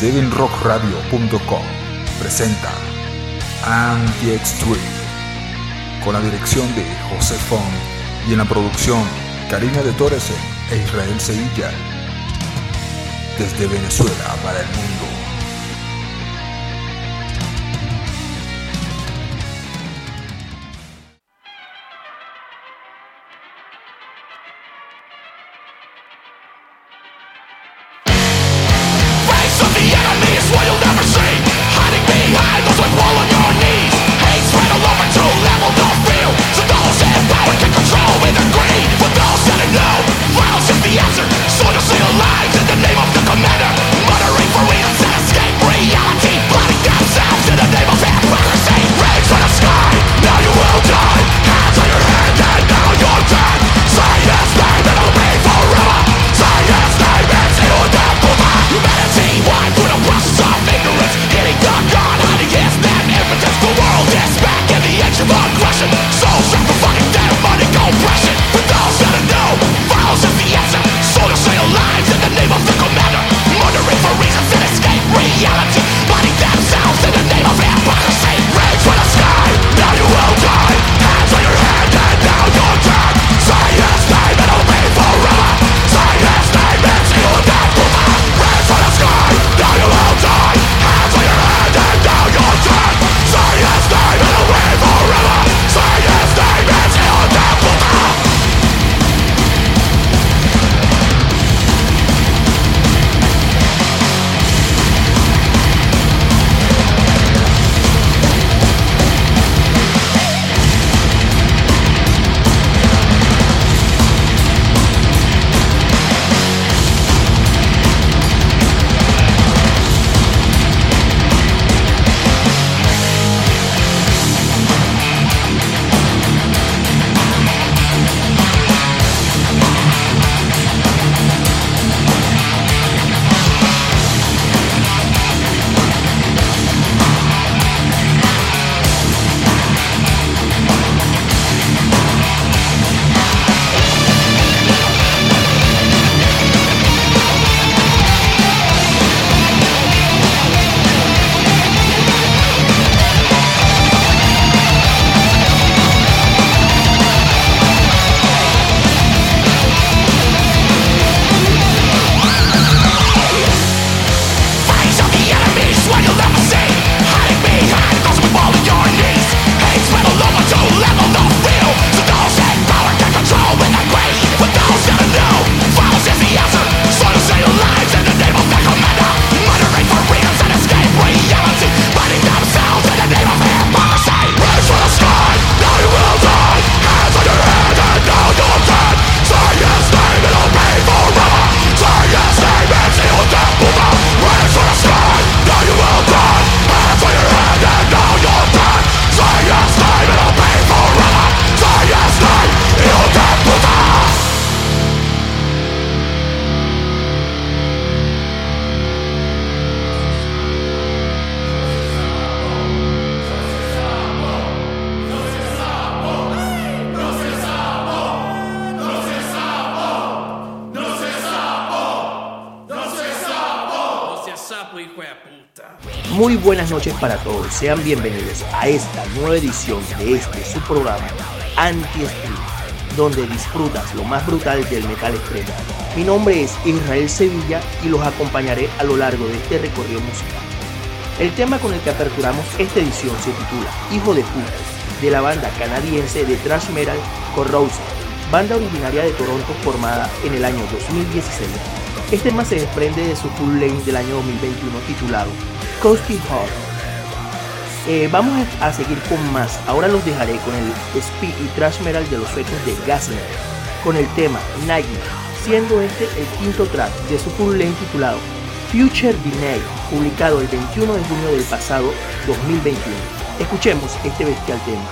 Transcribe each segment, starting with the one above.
7rockradio.com presenta Anti-Extreme con la dirección de José Font y en la producción Karina de Torres e Israel Sevilla desde Venezuela para el mundo. Muy buenas noches para todos, sean bienvenidos a esta nueva edición de su programa Anti-Extreme, donde disfrutas lo más brutal del metal extremo. Mi nombre es Israel Sevilla y los acompañaré a lo largo de este recorrido musical. El tema con el que aperturamos esta edición se titula Hijo de Puta, de la banda canadiense de thrash metal Corrosion, banda originaria de Toronto formada en el año 2016. Este tema se desprende de su full length del año 2021 titulado Coasting Heart. Vamos a seguir con más. Ahora los dejaré con el speed y thrash metal de los suecos de Gaslight, con el tema Nightmare, siendo este el quinto track de su full length titulado Future Denied, publicado el 21 de junio del pasado 2021. Escuchemos este bestial tema.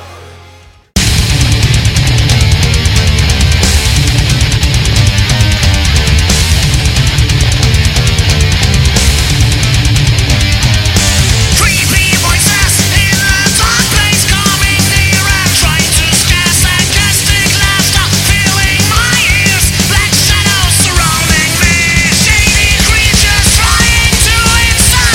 Inside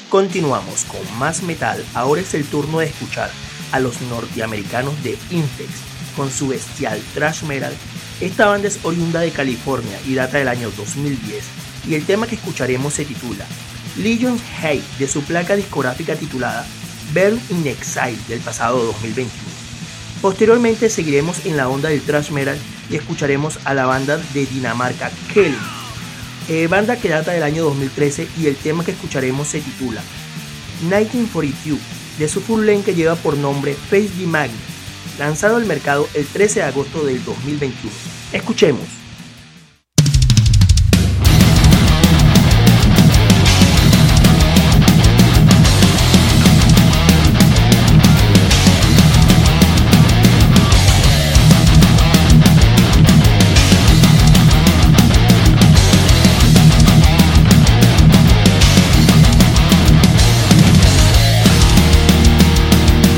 Continuamos con más metal. Ahora es el turno de escuchar a los norteamericanos de Infex con su bestial thrash metal. Esta banda es oriunda de California y data del año 2010, y el tema que escucharemos se titula Legion's Hate, de su placa discográfica titulada Burn in Exile del pasado 2021. Posteriormente seguiremos en la onda del thrash metal y escucharemos a la banda de Dinamarca Kelly, banda que data del año 2013, y el tema que escucharemos se titula 1942, de su full length que lleva por nombre Face the Magnet, lanzado al mercado el 13 de agosto del 2021. Escuchemos.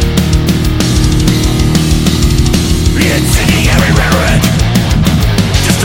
Incendiary rhetoric, just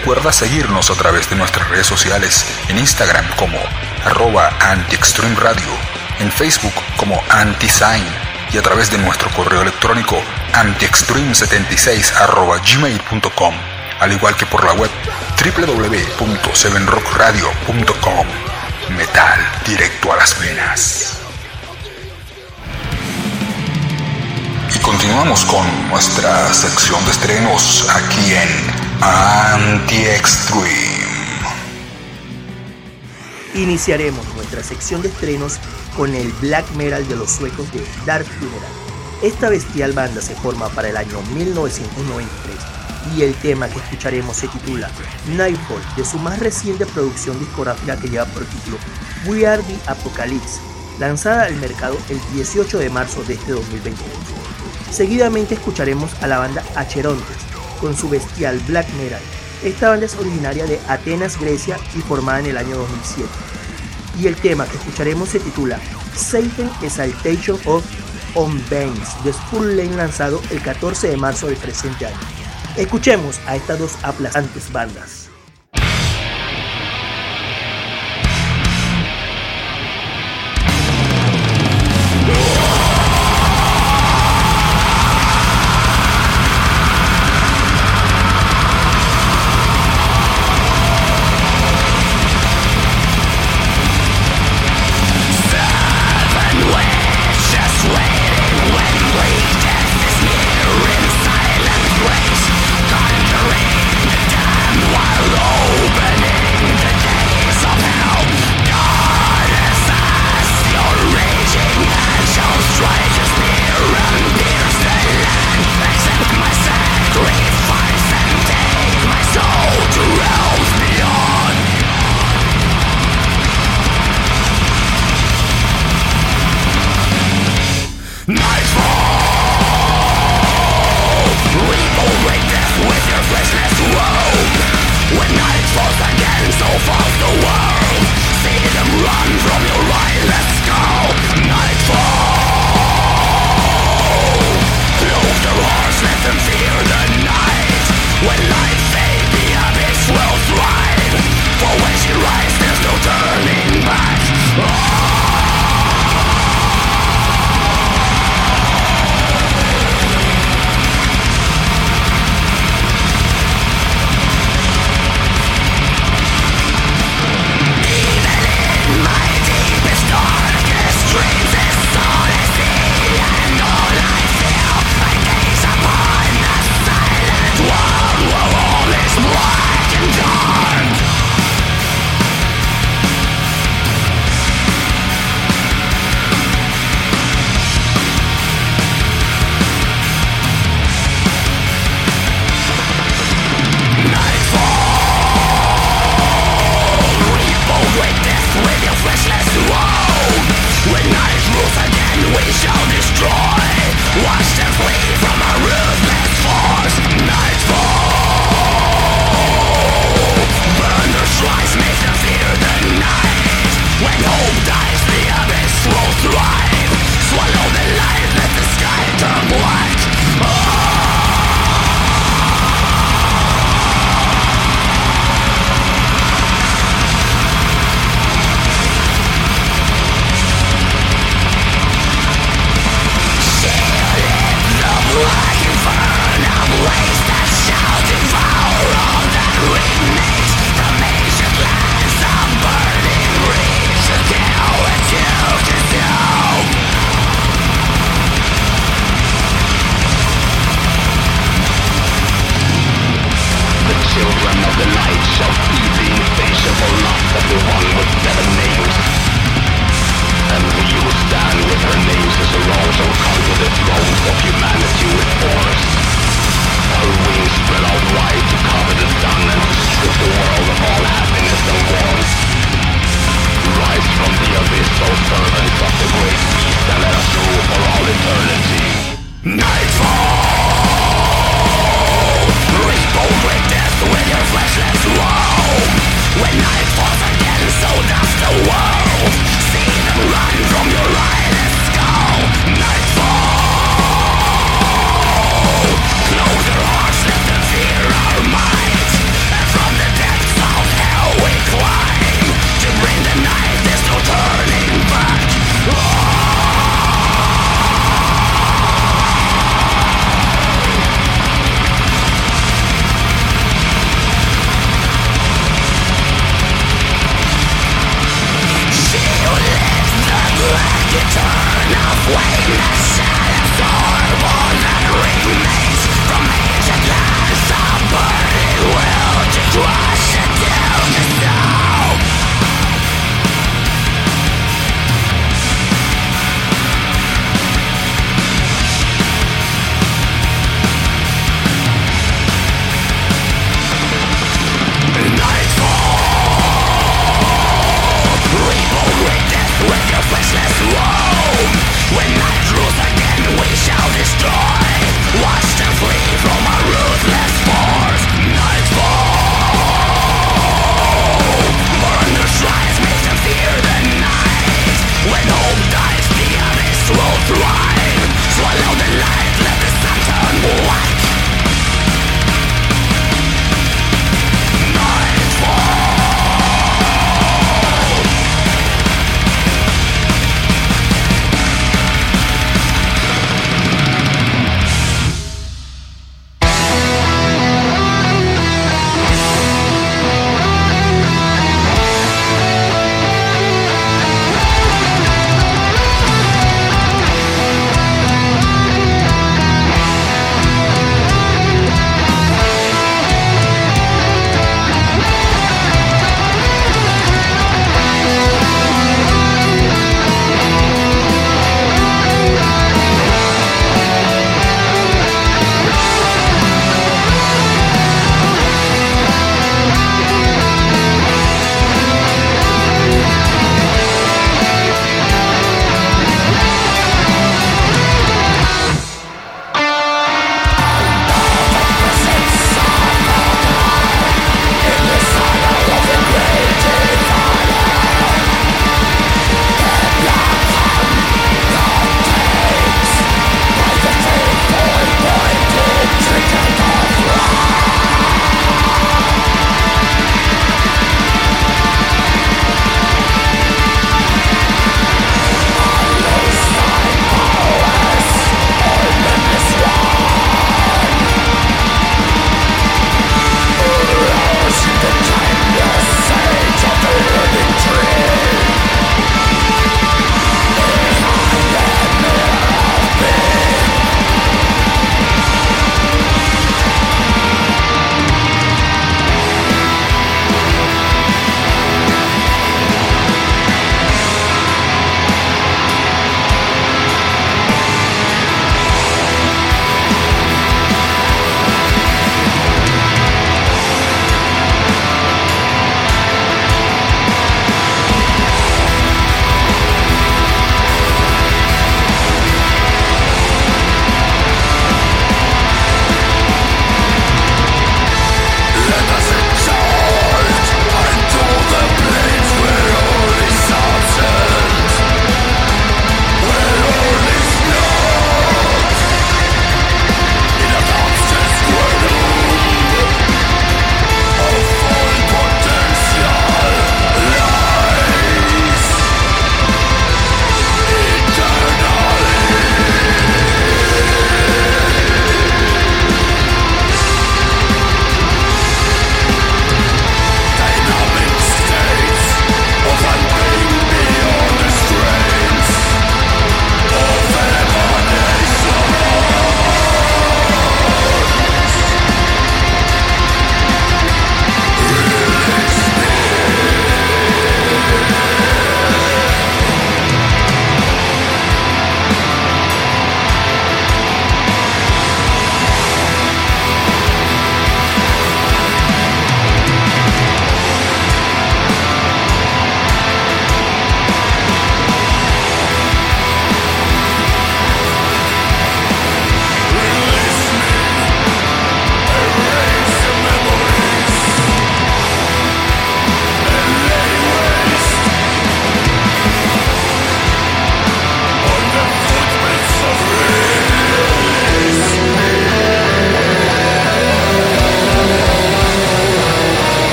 Recuerda seguirnos a través de nuestras redes sociales, en Instagram como @antiextremeradio, en Facebook como antisign y a través de nuestro correo electrónico antiextreme76@gmail.com, al igual que por la web www.7rockradio.com. Metal directo a las venas. Y continuamos con nuestra sección de estrenos aquí en Anti-Extreme. Iniciaremos nuestra sección de estrenos con el black metal de los suecos de Dark Funeral. Esta bestial banda se forma para el año 1993 y el tema que escucharemos se titula Nightfall, de su más reciente producción discográfica que lleva por título We Are the Apocalypse, lanzada al mercado el 18 de marzo de este 2021. Seguidamente escucharemos a la banda Acherontes con su bestial black metal. Esta banda es originaria de Atenas, Grecia y formada en el año 2007. Y el tema que escucharemos se titula Satan Exaltation of Unveils, de Full Lane, lanzado el 14 de marzo del presente año. Escuchemos a estas dos aplastantes bandas. Close your hearts, let them fear Watch them flee from our ruthless force. Nightfall.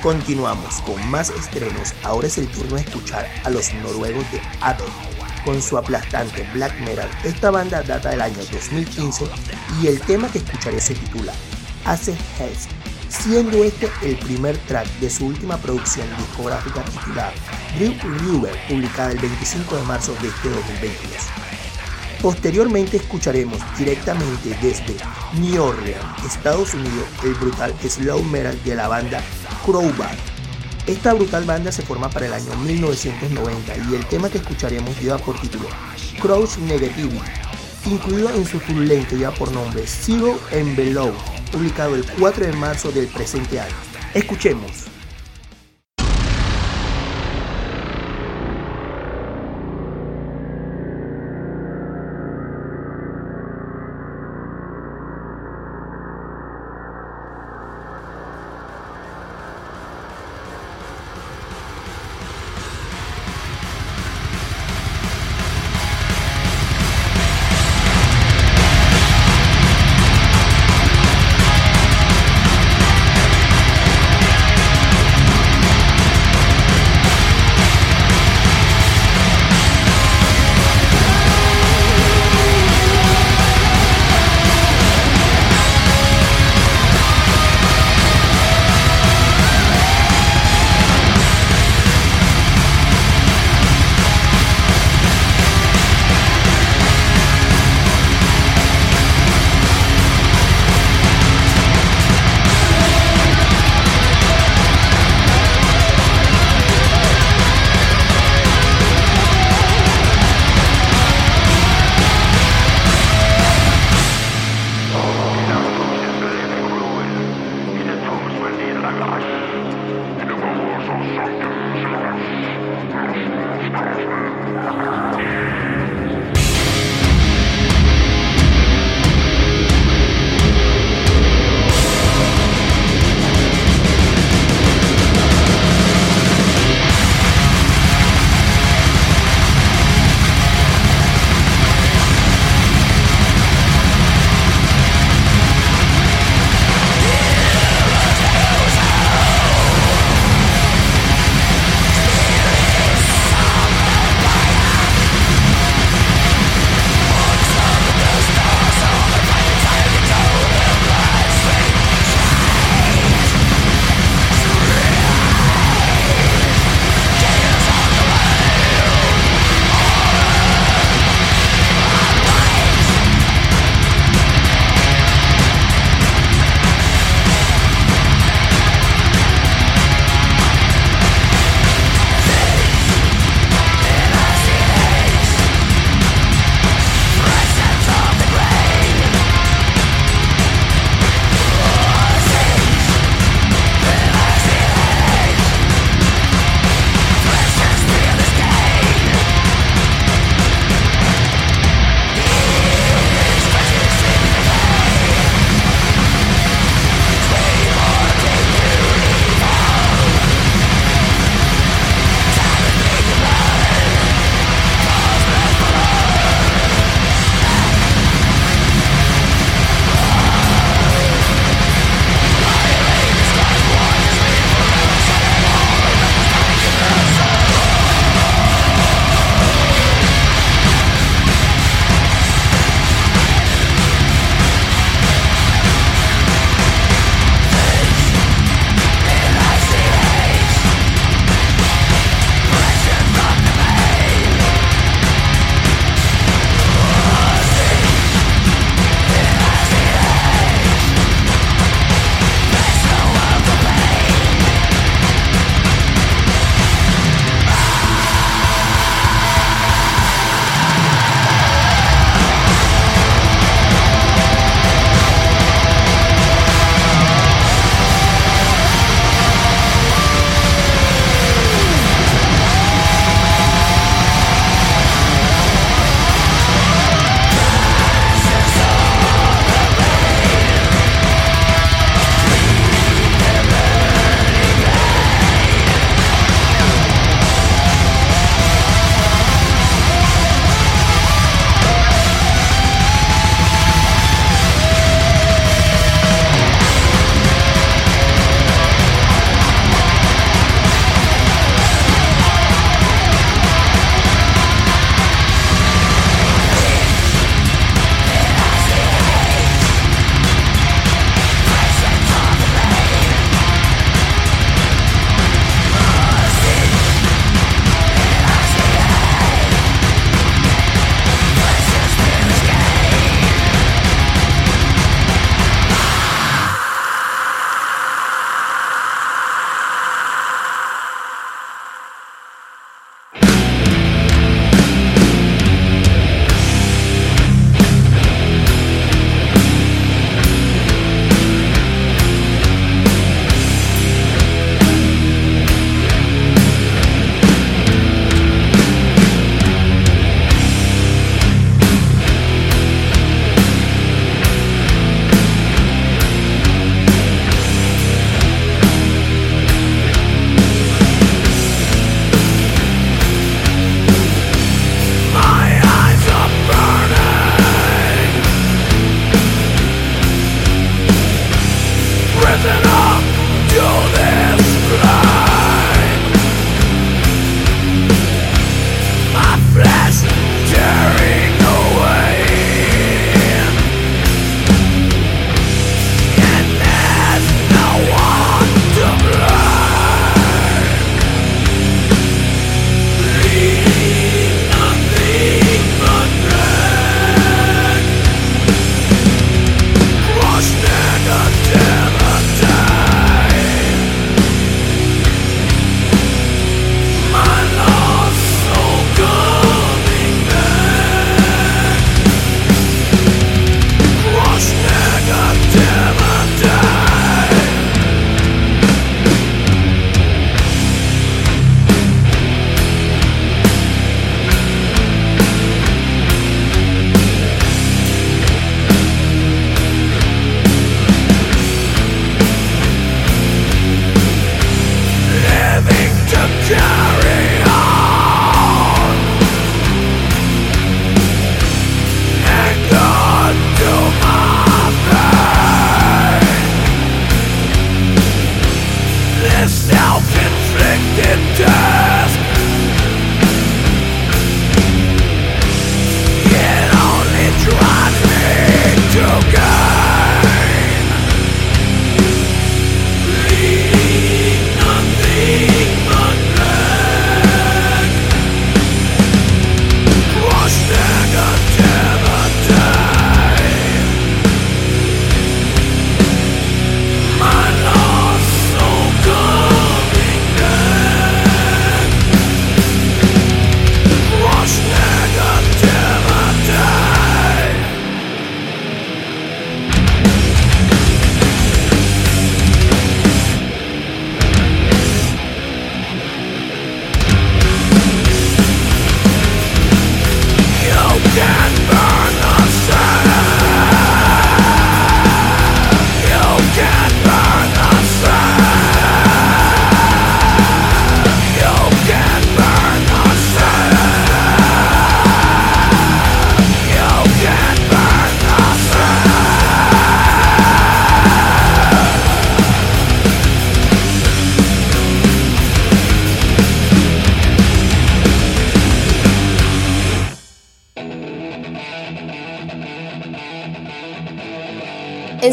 Continuamos con más estrenos. Ahora es el turno de escuchar a los noruegos de Abed con su aplastante black metal. Esta banda data del año 2015 y el tema que escucharé se titula Ace Hest, siendo este el primer track de su última producción discográfica titulada Drew River, publicada el 25 de marzo de este 2022. Posteriormente escucharemos directamente desde New Orleans, Estados Unidos, el brutal slow metal de la banda Crowbar. Esta brutal banda se forma para el año 1990 y el tema que escucharemos lleva por título Cross Negativity, incluido en su tour lento lleva por nombre Zero and Below, publicado el 4 de marzo del presente año. Escuchemos.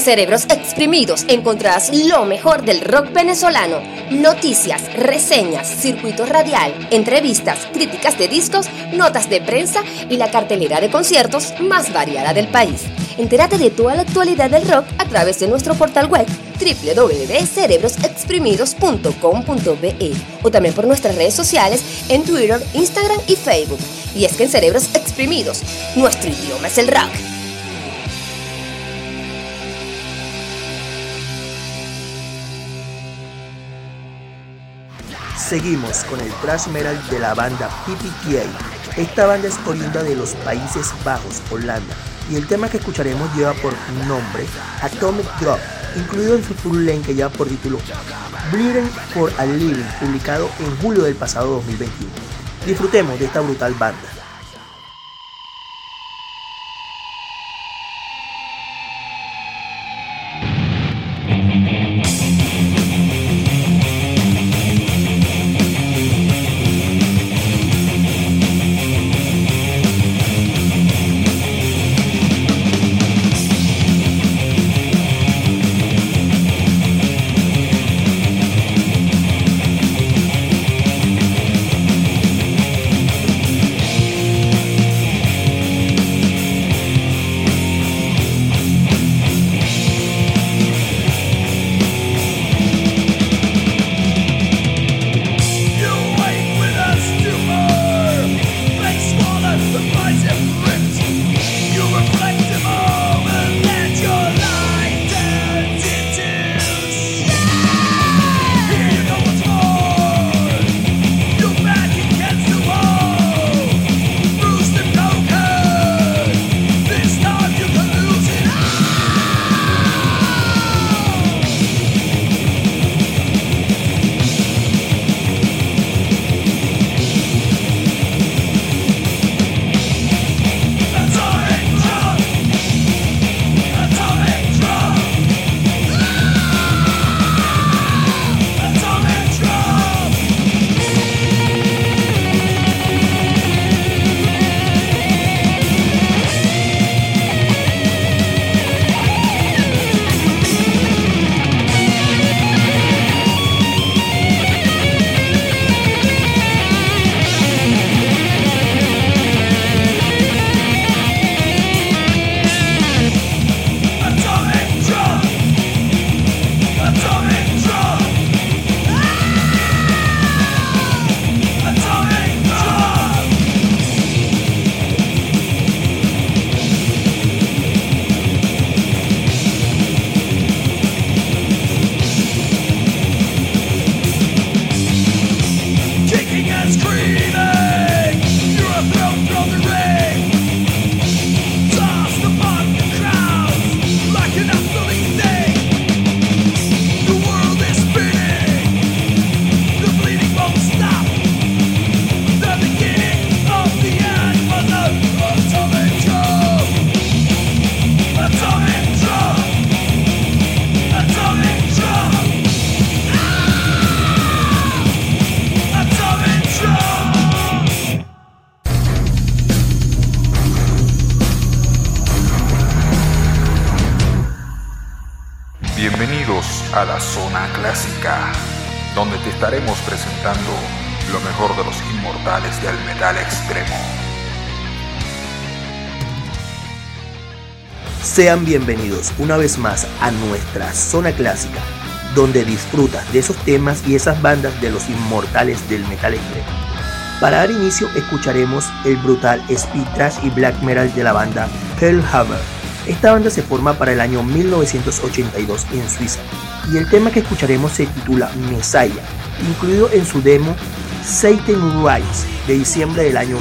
Cerebros Exprimidos encontrarás lo mejor del rock venezolano. Noticias, reseñas, circuito radial, entrevistas, críticas de discos, notas de prensa y la cartelera de conciertos más variada del país. Entérate de toda la actualidad del rock a través de nuestro portal web www.cerebrosexprimidos.com.be o también por nuestras redes sociales en Twitter, Instagram y Facebook. Y es que en Cerebros Exprimidos, nuestro idioma es el rock. Seguimos con el thrash metal de la banda PPTA. Esta banda es oriunda de los Países Bajos, Holanda, y el tema que escucharemos lleva por nombre Atomic Drop, incluido en su full length que lleva por título Bleeding for a Living, publicado en julio del pasado 2021. Disfrutemos de esta brutal banda. Bienvenidos a la Zona Clásica, donde te estaremos presentando lo mejor de los inmortales del metal extremo. Sean bienvenidos una vez más a nuestra Zona Clásica, donde disfrutas de esos temas y esas bandas de los inmortales del metal extremo. Para dar inicio escucharemos el brutal speed thrash y black metal de la banda Hellhammer. Esta banda se forma para el año 1982 en Suiza y el tema que escucharemos se titula Messiah, incluido en su demo Satan Rise de diciembre del año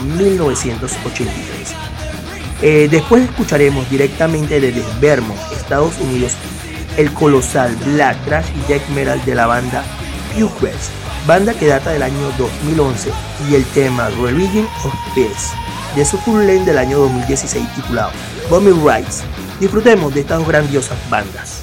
1983. Después escucharemos directamente desde Vermont, Estados Unidos, el colosal black thrash y death metal de la banda Hughes, banda que data del año 2011, y el tema Religion of Peace de su full length del año 2016 titulado Bombing Rise. Disfrutemos de estas dos grandiosas bandas.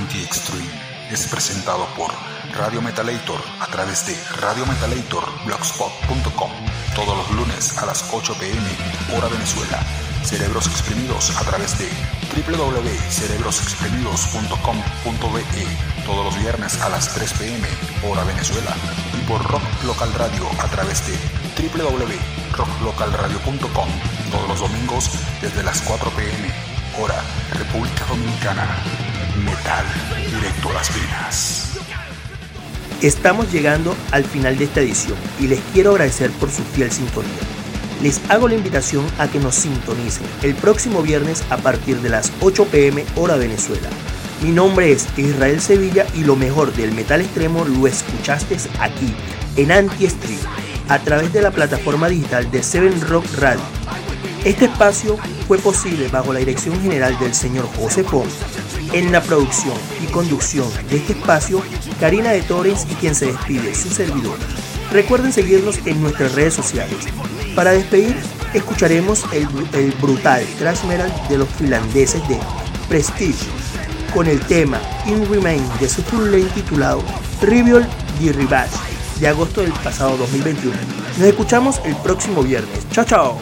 Anti-Extreme es presentado por Radio Metalator a través de radiometalatorblogspot.com todos los lunes a las 8 p.m. hora Venezuela. Cerebros Exprimidos a través de www.cerebrosexprimidos.com.be todos los viernes a las 3 p.m. hora Venezuela y por Rock Local Radio a través de www.rocklocalradio.com todos los domingos desde las 4 p.m. hora República Dominicana. Metal directo a las venas. Estamos llegando al final de esta edición y les quiero agradecer por su fiel sintonía. Les hago la invitación a que nos sintonicen el próximo viernes a partir de las 8 p.m. hora Venezuela. Mi nombre es Israel Sevilla y lo mejor del metal extremo lo escuchaste aquí en Anti-Extreme a través de la plataforma digital de Seven Rock Radio. Este espacio fue posible bajo la dirección general del señor José Fon. En la producción y conducción de este espacio, Karina de Torres y quien se despide, su servidor. Recuerden seguirnos en nuestras redes sociales. Para despedir, escucharemos el brutal thrash metal de los finlandeses de Prestige, con el tema In Remain de su full length titulado Trivial the Revenge, de agosto del pasado 2021. Nos escuchamos el próximo viernes. Chao, chao.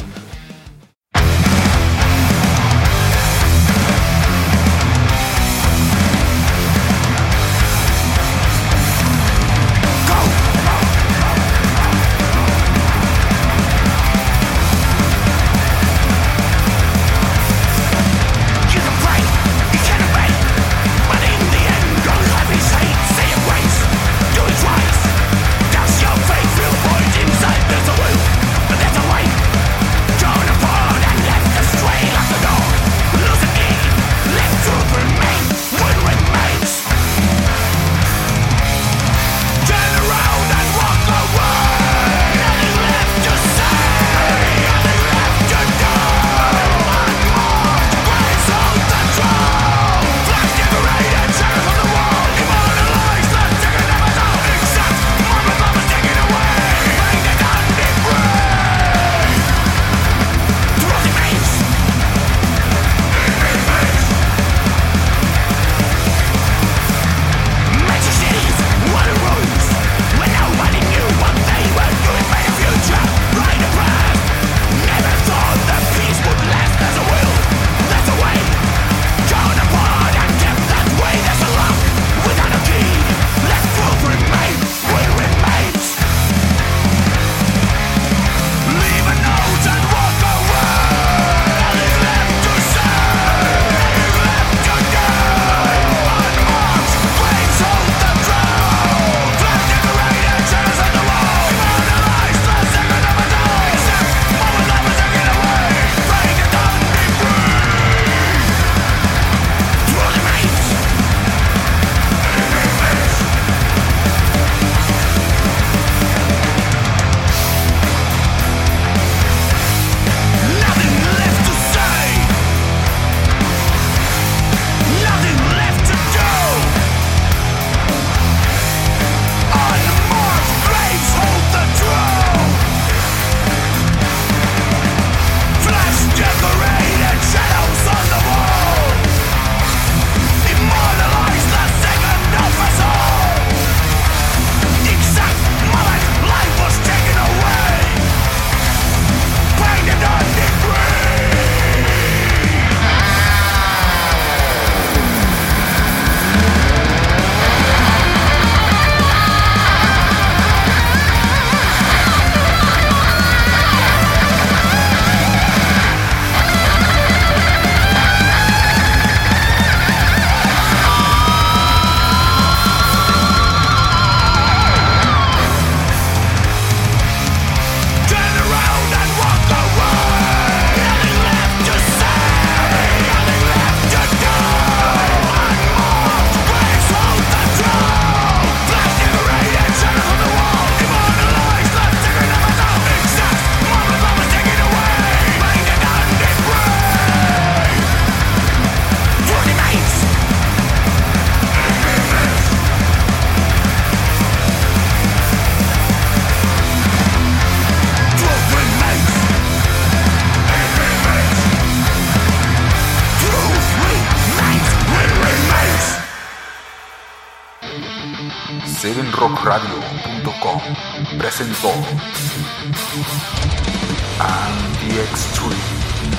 7rockradio.com presentó Anti-Extreme.